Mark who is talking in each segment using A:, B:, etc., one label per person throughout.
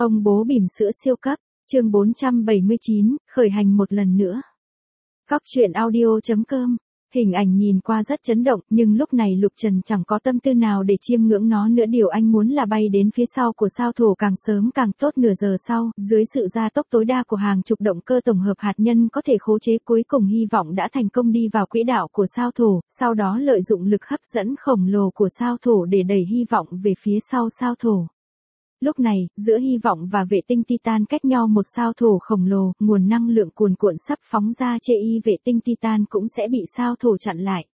A: Ông bố bỉm sữa siêu cấp, chương 479, khởi hành một lần nữa. Góc truyện audio.com. Hình ảnh nhìn qua rất chấn động, nhưng lúc này Lục Trần chẳng có tâm tư nào để chiêm ngưỡng nó nữa. Điều anh muốn là bay đến phía sau của sao Thổ càng sớm càng tốt. Nửa giờ sau, dưới sự gia tốc tối đa của hàng chục động cơ tổng hợp hạt nhân có thể khống chế, cuối cùng hy vọng đã thành công đi vào quỹ đạo của sao Thổ, sau đó lợi dụng lực hấp dẫn khổng lồ của sao Thổ để đẩy hy vọng về phía sau sao Thổ. Lúc này, giữa hy vọng và vệ tinh Titan cách nhau một sao Thổ khổng lồ, nguồn năng lượng cuồn cuộn sắp phóng ra chê vệ tinh Titan cũng sẽ bị sao Thổ chặn lại.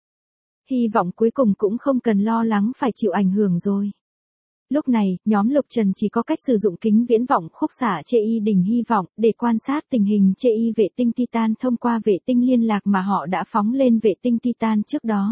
A: Hy vọng cuối cùng cũng không cần lo lắng phải chịu ảnh hưởng rồi. Lúc này, nhóm Lục Trần chỉ có cách sử dụng kính viễn vọng khúc xạ chê đỉnh hy vọng để quan sát tình hình chê vệ tinh Titan thông qua vệ tinh liên lạc mà họ đã phóng lên vệ tinh Titan trước đó.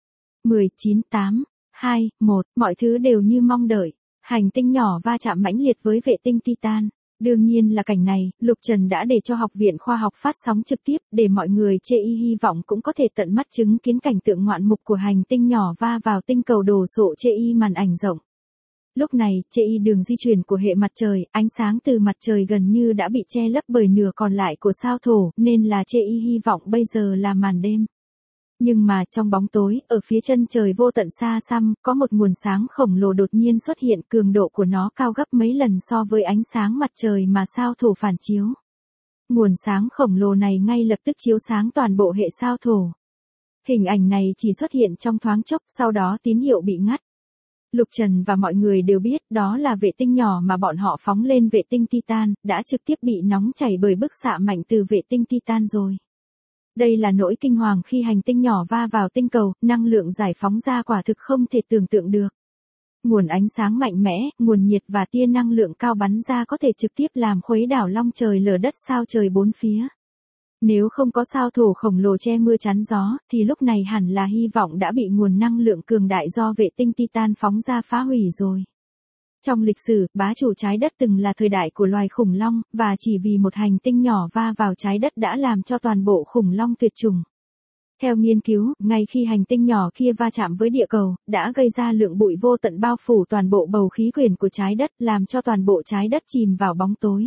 A: 10, 9, 8, 2, 1, mọi thứ đều như mong đợi. Hành tinh nhỏ va chạm mãnh liệt với vệ tinh Titan. Đương nhiên là cảnh này, Lục Trần đã để cho Học viện Khoa học phát sóng trực tiếp, để mọi người chê hy vọng cũng có thể tận mắt chứng kiến cảnh tượng ngoạn mục của hành tinh nhỏ va vào tinh cầu đồ sộ chê màn ảnh rộng. Lúc này, chê đường di chuyển của hệ mặt trời, ánh sáng từ mặt trời gần như đã bị che lấp bởi nửa còn lại của sao Thổ, nên là chê hy vọng bây giờ là màn đêm. Nhưng mà trong bóng tối, ở phía chân trời vô tận xa xăm, có một nguồn sáng khổng lồ đột nhiên xuất hiện, cường độ của nó cao gấp mấy lần so với ánh sáng mặt trời mà sao Thổ phản chiếu. Nguồn sáng khổng lồ này ngay lập tức chiếu sáng toàn bộ hệ sao Thổ. Hình ảnh này chỉ xuất hiện trong thoáng chốc, sau đó tín hiệu bị ngắt. Lục Trần và mọi người đều biết đó là vệ tinh nhỏ mà bọn họ phóng lên vệ tinh Titan, đã trực tiếp bị nóng chảy bởi bức xạ mạnh từ vệ tinh Titan rồi. Đây là nỗi kinh hoàng khi hành tinh nhỏ va vào tinh cầu, năng lượng giải phóng ra quả thực không thể tưởng tượng được. Nguồn ánh sáng mạnh mẽ, nguồn nhiệt và tia năng lượng cao bắn ra có thể trực tiếp làm khuấy đảo long trời lở đất sao trời bốn phía. Nếu không có sao Thổ khổng lồ che mưa chắn gió, thì lúc này hẳn là hy vọng đã bị nguồn năng lượng cường đại do vệ tinh Titan phóng ra phá hủy rồi. Trong lịch sử, bá chủ trái đất từng là thời đại của loài khủng long, và chỉ vì một hành tinh nhỏ va vào trái đất đã làm cho toàn bộ khủng long tuyệt chủng. Theo nghiên cứu, ngay khi hành tinh nhỏ kia va chạm với địa cầu, đã gây ra lượng bụi vô tận bao phủ toàn bộ bầu khí quyển của trái đất, làm cho toàn bộ trái đất chìm vào bóng tối.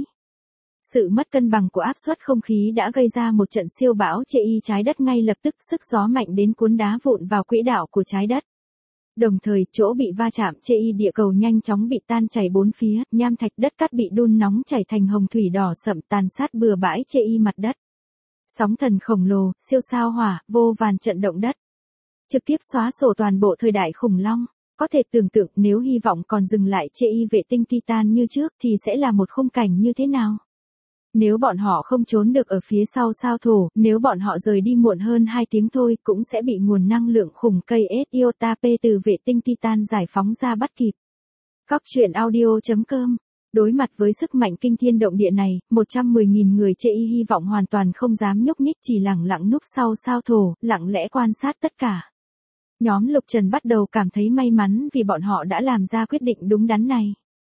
A: Sự mất cân bằng của áp suất không khí đã gây ra một trận siêu bão chê trái đất, ngay lập tức sức gió mạnh đến cuốn đá vụn vào quỹ đạo của trái đất. Đồng thời, chỗ bị va chạm chê địa cầu nhanh chóng bị tan chảy bốn phía, nham thạch đất cát bị đun nóng chảy thành hồng thủy đỏ sậm tàn sát bừa bãi chê mặt đất. Sóng thần khổng lồ, siêu sao hỏa, vô vàn trận động đất. Trực tiếp xóa sổ toàn bộ thời đại khủng long. Có thể tưởng tượng nếu hy vọng còn dừng lại chê vệ tinh Titan như trước thì sẽ là một khung cảnh như thế nào. Nếu bọn họ không trốn được ở phía sau sao Thổ, nếu bọn họ rời đi muộn hơn 2 tiếng thôi cũng sẽ bị nguồn năng lượng khủng cây iota P từ vệ tinh Titan giải phóng ra bắt kịp. Góc truyện audio.com. Đối mặt với sức mạnh kinh thiên động địa này, 110.000 người chê hy vọng hoàn toàn không dám nhúc nhích, chỉ lẳng lặng núp sau sao Thổ, lặng lẽ quan sát tất cả. Nhóm Lục Trần bắt đầu cảm thấy may mắn vì bọn họ đã làm ra quyết định đúng đắn này.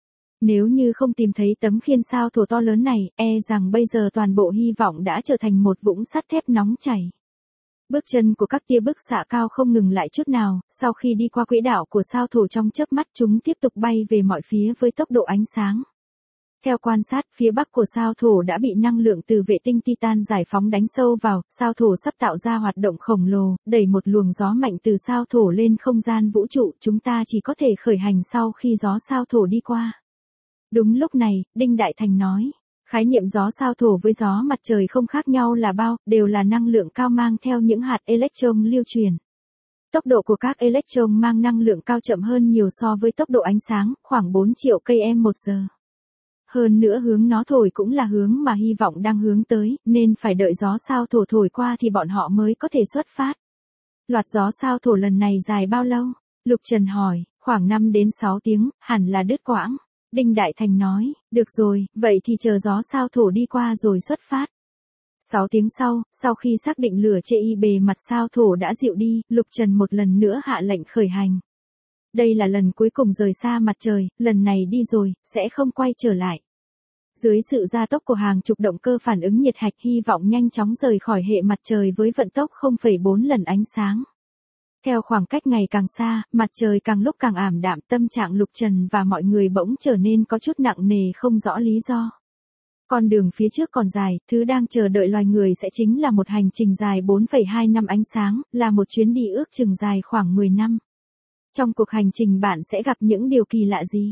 A: Nếu như không tìm thấy tấm khiên sao Thổ to lớn này, rằng bây giờ toàn bộ hy vọng đã trở thành một vũng sắt thép nóng chảy. Bước chân của các tia bức xạ cao không ngừng lại chút nào, sau khi đi qua quỹ đạo của sao Thổ trong chớp mắt chúng tiếp tục bay về mọi phía với tốc độ ánh sáng. Theo quan sát, phía bắc của sao Thổ đã bị năng lượng từ vệ tinh Titan giải phóng đánh sâu vào, sao Thổ sắp tạo ra hoạt động khổng lồ, đẩy một luồng gió mạnh từ sao Thổ lên không gian vũ trụ, chúng ta chỉ có thể khởi hành sau khi gió sao Thổ đi qua. Đúng lúc này, Đinh Đại Thành nói, khái niệm gió sao Thổ với gió mặt trời không khác nhau là bao, đều là năng lượng cao mang theo những hạt electron lưu truyền. Tốc độ của các electron mang năng lượng cao chậm hơn nhiều so với tốc độ ánh sáng, khoảng 4 triệu km một giờ. Hơn nữa hướng nó thổi cũng là hướng mà hy vọng đang hướng tới, nên phải đợi gió sao Thổ thổi qua thì bọn họ mới có thể xuất phát. Loạt gió sao Thổ lần này dài bao lâu? Lục Trần hỏi, khoảng 5 đến 6 tiếng, hẳn là đứt quãng. Đinh Đại Thành nói, được rồi, vậy thì chờ gió sao Thổ đi qua rồi xuất phát. 6 tiếng sau khi xác định lửa chê bề mặt sao Thổ đã dịu đi, Lục Trần một lần nữa hạ lệnh khởi hành. Đây là lần cuối cùng rời xa mặt trời, lần này đi rồi, sẽ không quay trở lại. Dưới sự gia tốc của hàng chục động cơ phản ứng nhiệt hạch, hy vọng nhanh chóng rời khỏi hệ mặt trời với vận tốc 0,4 lần ánh sáng. Theo khoảng cách ngày càng xa, mặt trời càng lúc càng ảm đạm, tâm trạng Lục Trần và mọi người bỗng trở nên có chút nặng nề không rõ lý do. Con đường phía trước còn dài, thứ đang chờ đợi loài người sẽ chính là một hành trình dài 4,2 năm ánh sáng, là một chuyến đi ước chừng dài khoảng 10 năm. Trong cuộc hành trình bạn sẽ gặp những điều kỳ lạ gì?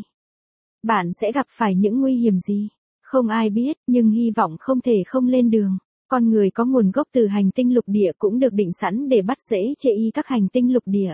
A: Bạn sẽ gặp phải những nguy hiểm gì? Không ai biết, nhưng hy vọng không thể không lên đường. Con người có nguồn gốc từ hành tinh lục địa cũng được định sẵn để bắt rễ chê y các hành tinh lục địa.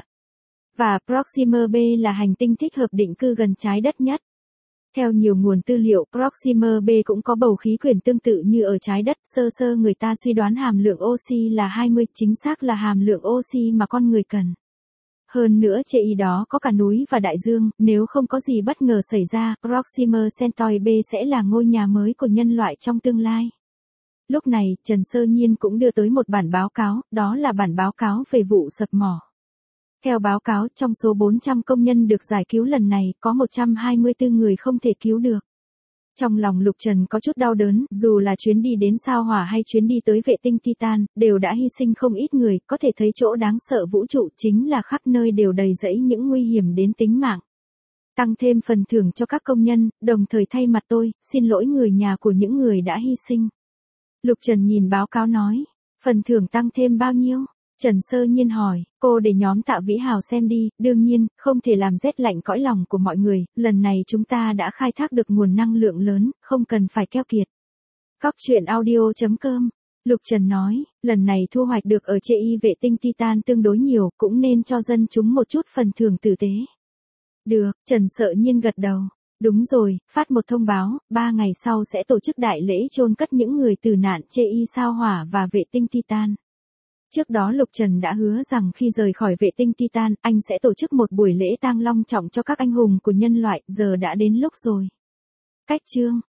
A: Và Proxima B là hành tinh thích hợp định cư gần trái đất nhất. Theo nhiều nguồn tư liệu, Proxima B cũng có bầu khí quyển tương tự như ở trái đất, sơ sơ người ta suy đoán hàm lượng oxy là 20, chính xác là hàm lượng oxy mà con người cần. Hơn nữa chê y đó có cả núi và đại dương, nếu không có gì bất ngờ xảy ra, Proxima Centauri B sẽ là ngôi nhà mới của nhân loại trong tương lai. Lúc này, Trần Sơ Nhiên cũng đưa tới một bản báo cáo, đó là bản báo cáo về vụ sập mỏ. Theo báo cáo, trong số 400 công nhân được giải cứu lần này, có 124 người không thể cứu được. Trong lòng Lục Trần có chút đau đớn, dù là chuyến đi đến sao Hỏa hay chuyến đi tới vệ tinh Titan, đều đã hy sinh không ít người, có thể thấy chỗ đáng sợ vũ trụ chính là khắp nơi đều đầy rẫy những nguy hiểm đến tính mạng. Tăng thêm phần thưởng cho các công nhân, đồng thời thay mặt tôi, xin lỗi người nhà của những người đã hy sinh. Lục Trần nhìn báo cáo nói, phần thưởng tăng thêm bao nhiêu? Trần Sơ Nhiên hỏi, cô để nhóm Tạ Vĩ Hào xem đi, đương nhiên, không thể làm rét lạnh cõi lòng của mọi người, lần này chúng ta đã khai thác được nguồn năng lượng lớn, không cần phải keo kiệt. Góc truyện audio.com, Lục Trần nói, lần này thu hoạch được ở chê y vệ tinh Titan tương đối nhiều, cũng nên cho dân chúng một chút phần thưởng tử tế. Được, Trần Sơ Nhiên gật đầu. Đúng rồi, phát một thông báo, 3 ngày sau sẽ tổ chức đại lễ chôn cất những người tử nạn chê y sao Hỏa và vệ tinh Titan. Trước đó Lục Trần đã hứa rằng khi rời khỏi vệ tinh Titan, anh sẽ tổ chức một buổi lễ tang long trọng cho các anh hùng của nhân loại, giờ đã đến lúc rồi. Cách chương